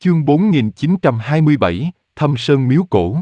Chương 4927, Thâm Sơn Miếu Cổ.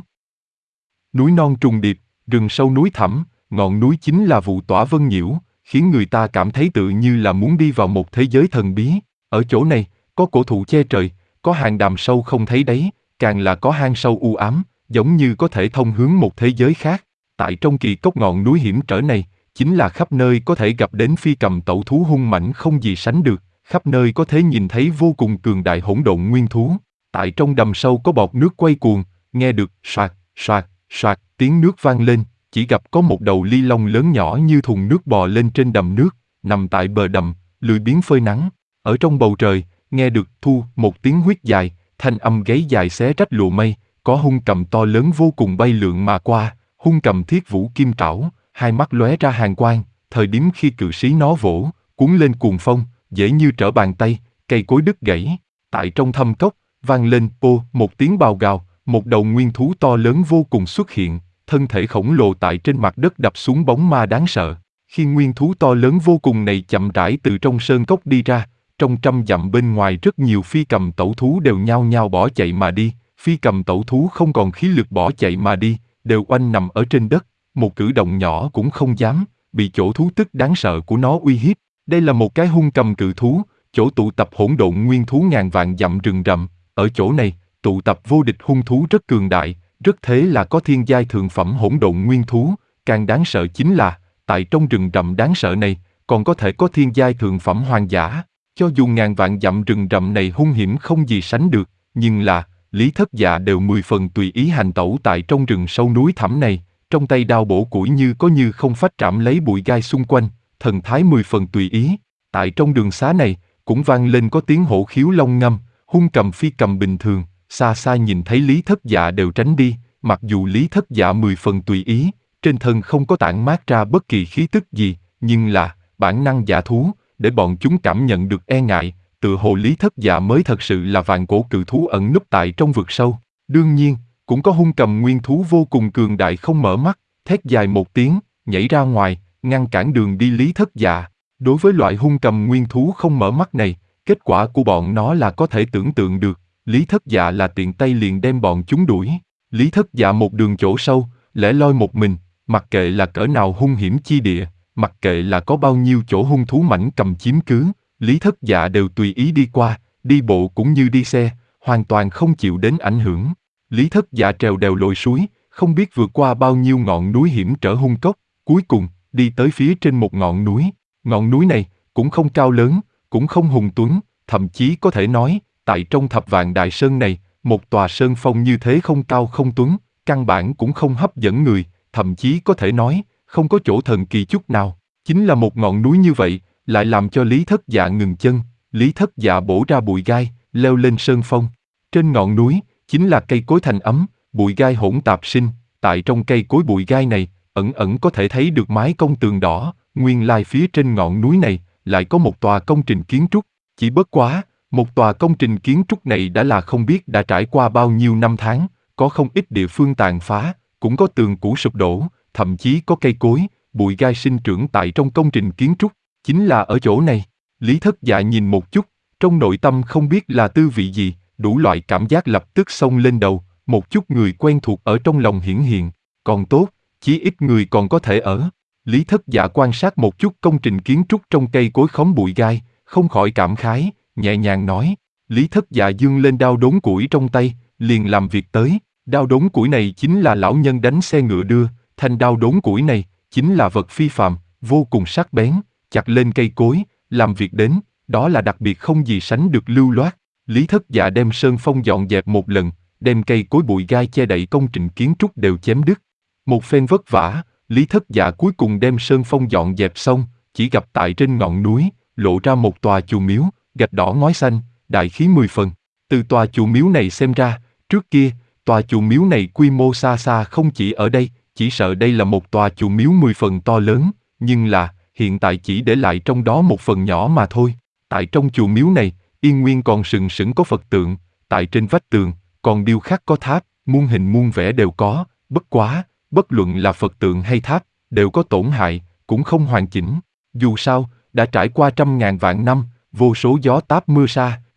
Núi non trùng điệp, rừng sâu núi thẳm, ngọn núi chính là vụ tỏa vân nhiễu, khiến người ta cảm thấy tự như là muốn đi vào một thế giới thần bí. Ở chỗ này, có cổ thụ che trời, có hang đàm sâu không thấy đáy, càng là có hang sâu u ám, giống như có thể thông hướng một thế giới khác. Tại trong kỳ cốc ngọn núi hiểm trở này, chính là khắp nơi có thể gặp đến phi cầm tẩu thú hung mãnh không gì sánh được, khắp nơi có thể nhìn thấy vô cùng cường đại hỗn độn nguyên thú. Tại trong đầm sâu có bọt nước quay cuồng, nghe được soạt, soạt, soạt tiếng nước vang lên, chỉ gặp có một đầu ly long lớn nhỏ như thùng nước bò lên trên đầm nước, nằm tại bờ đầm, lười biếng phơi nắng. Ở trong bầu trời, nghe được thu một tiếng huýt dài, thanh âm gáy dài xé rách lụa mây, có hung cầm to lớn vô cùng bay lượn mà qua, hung cầm thiết vũ kim trảo, hai mắt lóe ra hàn quang, thời điểm khi cự sĩ nó vỗ, cuốn lên cuồng phong, dễ như trở bàn tay, cây cối đứt gãy. Tại trong thâm cốc, vang lên một tiếng bào gào, một đầu nguyên thú to lớn vô cùng xuất hiện, thân thể khổng lồ tại trên mặt đất đập xuống bóng ma đáng sợ. Khi nguyên thú to lớn vô cùng này chậm rãi từ trong sơn cốc đi ra, trong 100 dặm bên ngoài rất nhiều phi cầm tẩu thú đều nhao nhao bỏ chạy mà đi, phi cầm tẩu thú không còn khí lực bỏ chạy mà đi, đều oanh nằm ở trên đất, một cử động nhỏ cũng không dám, bị chỗ thú tức đáng sợ của nó uy hiếp. Đây là một cái hung cầm cự thú, chỗ tụ tập hỗn độn nguyên thú ngàn vạn dặm rừng rậm, ở chỗ này, tụ tập vô địch hung thú rất cường đại, rất thế là có thiên giai thượng phẩm hỗn độn nguyên thú, càng đáng sợ chính là, tại trong rừng rậm đáng sợ này, còn có thể có thiên giai thượng phẩm hoàng giả. Cho dù ngàn vạn dặm rừng rậm này hung hiểm không gì sánh được, nhưng là, Lý Thất Dạ đều 10 phần tùy ý hành tẩu tại trong rừng sâu núi thẳm này, trong tay đao bổ củi như có như không phách trảm lấy bụi gai xung quanh, thần thái 10 phần tùy ý. Tại trong đường xá này, cũng vang lên có tiếng hổ khiếu long ngâm, hung cầm phi cầm bình thường, xa xa nhìn thấy Lý Thất Dạ đều tránh đi, mặc dù Lý Thất Dạ 10 phần tùy ý, trên thân không có tản mát ra bất kỳ khí tức gì, nhưng là, bản năng dã thú, để bọn chúng cảm nhận được e ngại, tựa hồ Lý Thất Dạ mới thật sự là vạn cổ cự thú ẩn núp tại trong vực sâu. Đương nhiên, cũng có hung cầm nguyên thú vô cùng cường đại không mở mắt, thét dài một tiếng, nhảy ra ngoài, ngăn cản đường đi Lý Thất Dạ. Đối với loại hung cầm nguyên thú không mở mắt này, kết quả của bọn nó là có thể tưởng tượng được, Lý Thất Dạ là tiện tay liền đem bọn chúng đuổi. Lý Thất Dạ một đường chỗ sâu, lẻ loi một mình, mặc kệ là cỡ nào hung hiểm chi địa, mặc kệ là có bao nhiêu chỗ hung thú mãnh cầm chiếm cứ, Lý Thất Dạ đều tùy ý đi qua, đi bộ cũng như đi xe, hoàn toàn không chịu đến ảnh hưởng. Lý Thất Dạ trèo đèo lội suối, không biết vượt qua bao nhiêu ngọn núi hiểm trở hung cốc, cuối cùng, đi tới phía trên một ngọn núi. Ngọn núi này, cũng không cao lớn, cũng không hùng tuấn, thậm chí có thể nói, tại trong thập vạn đại sơn này, một tòa sơn phong như thế không cao không tuấn, căn bản cũng không hấp dẫn người, thậm chí có thể nói, không có chỗ thần kỳ chút nào. Chính là một ngọn núi như vậy, lại làm cho Lý Thất Dạ ngừng chân, Lý Thất Dạ bổ ra bụi gai, leo lên sơn phong. Trên ngọn núi, chính là cây cối thành ấm, bụi gai hỗn tạp sinh, tại trong cây cối bụi gai này, ẩn ẩn có thể thấy được mái cong tường đỏ, nguyên lai phía trên ngọn núi này, lại có một tòa công trình kiến trúc, chỉ bất quá, một tòa công trình kiến trúc này đã là không biết đã trải qua bao nhiêu năm tháng, có không ít địa phương tàn phá, cũng có tường cũ sụp đổ, thậm chí có cây cối, bụi gai sinh trưởng tại trong công trình kiến trúc, chính là ở chỗ này. Lý Thất Dạ nhìn một chút, trong nội tâm không biết là tư vị gì, đủ loại cảm giác lập tức xông lên đầu, một chút người quen thuộc ở trong lòng hiển hiện, còn tốt, chí ít người còn có thể ở. Lý Thất Dạ quan sát một chút công trình kiến trúc trong cây cối khóm bụi gai, không khỏi cảm khái, nhẹ nhàng nói. Lý Thất Dạ giương lên đao đốn củi trong tay, liền làm việc tới. Đao đốn củi này chính là lão nhân đánh xe ngựa đưa, thanh đao đốn củi này chính là vật phi phàm, vô cùng sắc bén, chặt lên cây cối, làm việc đến, đó là đặc biệt không gì sánh được lưu loát. Lý Thất Dạ đem sơn phong dọn dẹp một lần, đem cây cối bụi gai che đậy công trình kiến trúc đều chém đứt. Một phen vất vả, Lý Thất Dạ cuối cùng đem sơn phong dọn dẹp xong, chỉ gặp tại trên ngọn núi, lộ ra một tòa chùa miếu, gạch đỏ ngói xanh, đại khí 10 phần. Từ tòa chùa miếu này xem ra, trước kia, tòa chùa miếu này quy mô xa xa không chỉ ở đây, chỉ sợ đây là một tòa chùa miếu 10 phần to lớn, nhưng là, hiện tại chỉ để lại trong đó một phần nhỏ mà thôi. Tại trong chùa miếu này, yên nguyên còn sừng sững có Phật tượng, tại trên vách tường, còn điêu khắc có tháp, muôn hình muôn vẻ đều có, bất quá, bất luận là Phật tượng hay tháp, đều có tổn hại, cũng không hoàn chỉnh. Dù sao, đã trải qua trăm ngàn vạn năm, vô số gió táp mưa sa,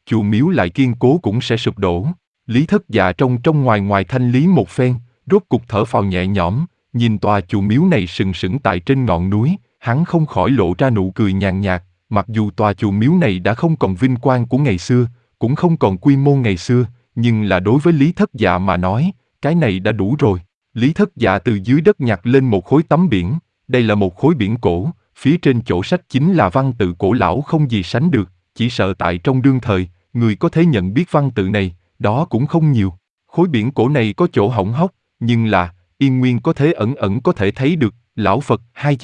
chùa miếu lại kiên cố cũng sẽ sụp đổ. Lý Thất Dạ trong ngoài ngoài thanh lý một phen, rốt cục thở phào nhẹ nhõm, nhìn tòa chùa miếu này sừng sững tại trên ngọn núi, hắn không khỏi lộ ra nụ cười nhàn nhạt, mặc dù tòa chùa miếu này đã không còn vinh quang của ngày xưa, cũng không còn quy mô ngày xưa, nhưng là đối với Lý Thất Dạ mà nói, cái này đã đủ rồi. Lý Thất Dạ từ dưới đất nhặt lên một khối tấm biển, đây là một khối biển cổ, phía trên chỗ sách chính là văn tự cổ lão không gì sánh được, chỉ sợ tại trong đương thời, người có thể nhận biết văn tự này, đó cũng không nhiều. Khối biển cổ này có chỗ hỏng hóc, nhưng là, Yên Nguyên có thể ẩn ẩn có thể thấy được, Lão Phật,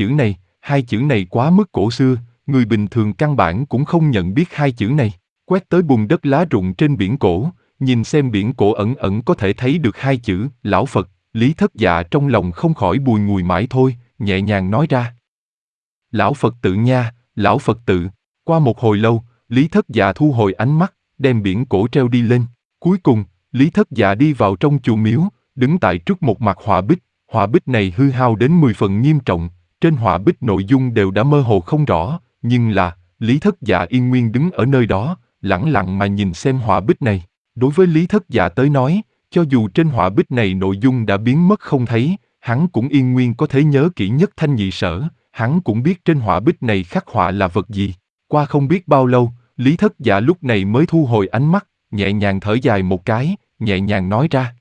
hai chữ này quá mức cổ xưa, người bình thường căn bản cũng không nhận biết hai chữ này. Quét tới bùn đất lá rụng trên biển cổ, nhìn xem biển cổ ẩn ẩn có thể thấy được hai chữ, Lão Phật, Lý Thất Dạ trong lòng không khỏi bùi ngùi mãi thôi, nhẹ nhàng nói ra. Lão Phật tự nha, Lão Phật tự. Qua một hồi lâu, Lý Thất Dạ thu hồi ánh mắt, đem biển cổ treo đi lên. Cuối cùng, Lý Thất Dạ đi vào trong chùa miếu, đứng tại trước một mặt họa bích này hư hao đến 10 phần nghiêm trọng, trên họa bích nội dung đều đã mơ hồ không rõ, nhưng là, Lý Thất Dạ yên nguyên đứng ở nơi đó, lẳng lặng mà nhìn xem họa bích này. Đối với Lý Thất Dạ tới nói, cho dù trên họa bích này nội dung đã biến mất không thấy, hắn cũng yên nguyên có thể nhớ kỹ nhất thanh nhị sở, hắn cũng biết trên họa bích này khắc họa là vật gì. Qua không biết bao lâu, Lý Thất Dạ lúc này mới thu hồi ánh mắt, nhẹ nhàng thở dài một cái, nhẹ nhàng nói ra.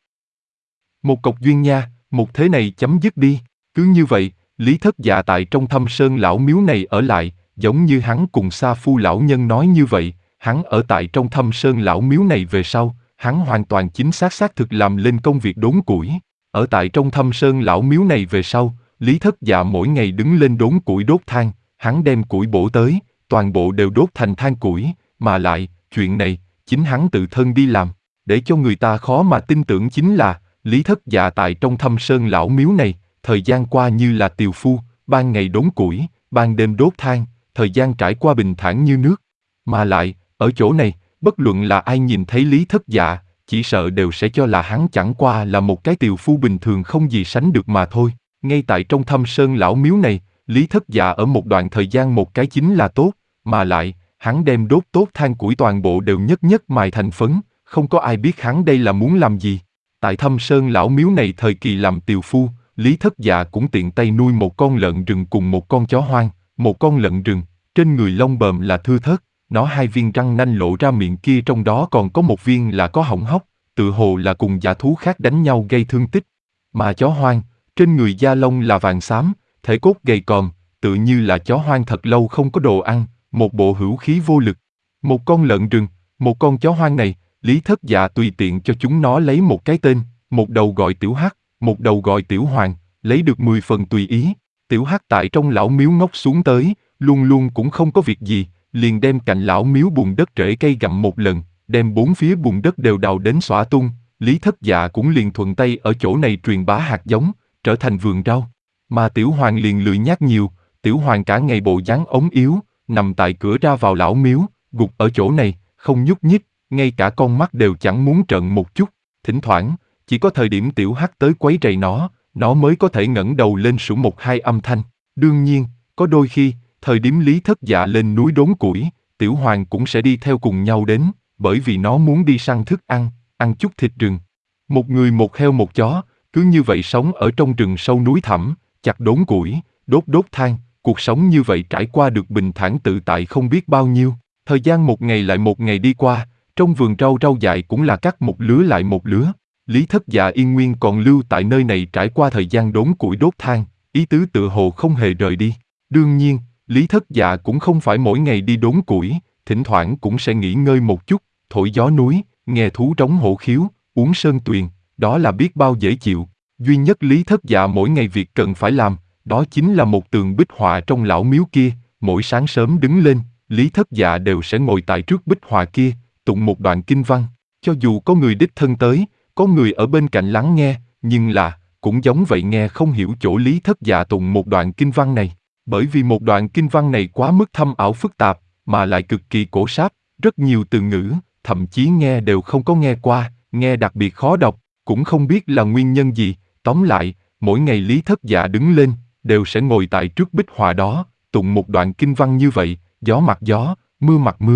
Một cọc duyên nha, một thế này chấm dứt đi. Cứ như vậy, Lý Thất Dạ tại trong Thâm Sơn lão miếu này ở lại, giống như hắn cùng Sa Phu lão nhân nói như vậy, hắn ở tại trong Thâm Sơn lão miếu này về sau, hắn hoàn toàn chính xác thực làm lên công việc đốn củi. Ở tại trong Thâm Sơn lão miếu này về sau, Lý Thất Dạ mỗi ngày đứng lên đốn củi đốt than, hắn đem củi bổ tới, toàn bộ đều đốt thành than củi, mà lại, chuyện này, chính hắn tự thân đi làm. Để cho người ta khó mà tin tưởng chính là, Lý Thất Dạ tại trong Thâm Sơn lão miếu này, thời gian qua như là tiều phu, ban ngày đốn củi, ban đêm đốt than, thời gian trải qua bình thản như nước. Mà lại, ở chỗ này, bất luận là ai nhìn thấy Lý Thất Dạ, chỉ sợ đều sẽ cho là hắn chẳng qua là một cái tiều phu bình thường không gì sánh được mà thôi. Ngay tại trong Thâm Sơn lão miếu này, Lý Thất Dạ ở một đoạn thời gian một cái chính là tốt, mà lại, hắn đem đốt tốt than củi toàn bộ đều nhất mài thành phấn, không có ai biết hắn đây là muốn làm gì. Tại Thâm Sơn lão miếu này thời kỳ làm tiều phu, Lý Thất Dạ cũng tiện tay nuôi một con lợn rừng cùng một con chó hoang, một con lợn rừng, trên người lông bờm là thưa thớt, nó hai viên răng nanh lộ ra miệng kia trong đó còn có một viên là có hỏng hóc, tự hồ là cùng dã thú khác đánh nhau gây thương tích. Mà chó hoang, trên người da lông là vàng xám, thể cốt gầy còm, tự như là chó hoang thật lâu không có đồ ăn, một bộ hữu khí vô lực. Một con lợn rừng, một con chó hoang này, Lý Thất Dạ tùy tiện cho chúng nó lấy một cái tên, một đầu gọi Tiểu Hắc, một đầu gọi Tiểu Hoàng, lấy được 10 phần tùy ý. Tiểu Hắc tại trong lão miếu ngốc xuống tới, luôn luôn cũng không có việc gì, liền đem cạnh lão miếu bùn đất rễ cây gặm một lần, đem bốn phía bùn đất đều đào đến xõa tung. Lý Thất Dạ cũng liền thuận tay ở chỗ này truyền bá hạt giống, trở thành vườn rau. Mà Tiểu Hoàng liền lười nhác nhiều, Tiểu Hoàng cả ngày bộ dáng ốm yếu, nằm tại cửa ra vào lão miếu, gục ở chỗ này, không nhúc nhích, ngay cả con mắt đều chẳng muốn trợn một chút. Thỉnh thoảng, chỉ có thời điểm Tiểu Hắc tới quấy rầy nó mới có thể ngẩng đầu lên sủa một hai âm thanh. Đương nhiên, có đôi khi, thời điểm Lý Thất Dạ lên núi đốn củi, Tiểu Hoàng cũng sẽ đi theo cùng nhau đến, bởi vì nó muốn đi săn thức ăn, ăn chút thịt rừng. Một người một heo một chó, cứ như vậy sống ở trong rừng sâu núi thẳm, chặt đốn củi, đốt than, cuộc sống như vậy trải qua được bình thản tự tại không biết bao nhiêu. Thời gian một ngày lại một ngày đi qua, trong vườn rau dại cũng là cắt một lứa lại một lứa. Lý Thất Dạ yên nguyên còn lưu tại nơi này trải qua thời gian đốn củi đốt than, ý tứ tự hồ không hề rời đi. Đương nhiên, Lý Thất Dạ cũng không phải mỗi ngày đi đốn củi, thỉnh thoảng cũng sẽ nghỉ ngơi một chút, thổi gió núi, nghe thú trống hổ khiếu, uống sơn tuyền, đó là biết bao dễ chịu. Duy nhất Lý Thất Dạ mỗi ngày việc cần phải làm, đó chính là một tường bích họa trong lão miếu kia. Mỗi sáng sớm đứng lên, Lý Thất Dạ đều sẽ ngồi tại trước bích họa kia, tụng một đoạn kinh văn. Cho dù có người đích thân tới, có người ở bên cạnh lắng nghe, nhưng là, cũng giống vậy nghe không hiểu chỗ Lý Thất Dạ tụng một đoạn kinh văn này. Bởi vì một đoạn kinh văn này quá mức thâm ảo phức tạp, mà lại cực kỳ cổ sáp, rất nhiều từ ngữ, thậm chí nghe đều không có nghe qua, nghe đặc biệt khó đọc, cũng không biết là nguyên nhân gì. Tóm lại, mỗi ngày Lý Thất Dạ đứng lên, đều sẽ ngồi tại trước bích họa đó, tụng một đoạn kinh văn như vậy, gió mặt gió, mưa mặt mưa.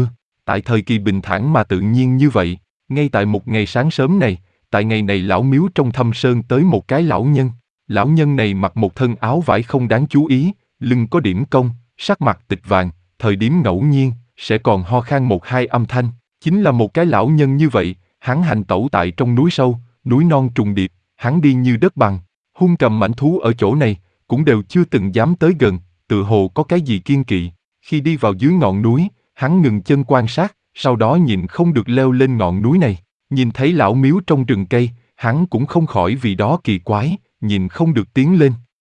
tại thời kỳ bình thản mà tự nhiên như vậy. Ngay tại một ngày sáng sớm này, tại ngày này lão miếu trong thâm sơn tới một cái lão nhân. Lão nhân này mặc một thân áo vải không đáng chú ý, lưng có điểm cong, sắc mặt tịch vàng, thời điểm ngẫu nhiên, sẽ còn ho khan một hai âm thanh. Chính là một cái lão nhân như vậy, hắn hành tẩu tại trong núi sâu, núi non trùng điệp, hắn đi như đất bằng. Hung cầm mãnh thú ở chỗ này, cũng đều chưa từng dám tới gần, tự hồ có cái gì kiêng kỵ. Khi đi vào dưới ngọn núi, hắn ngừng chân quan sát, sau đó nhịn không được leo lên ngọn núi này. Nhìn thấy lão miếu trong rừng cây, hắn cũng không khỏi vì đó kỳ quái, nhìn không được tiến lên.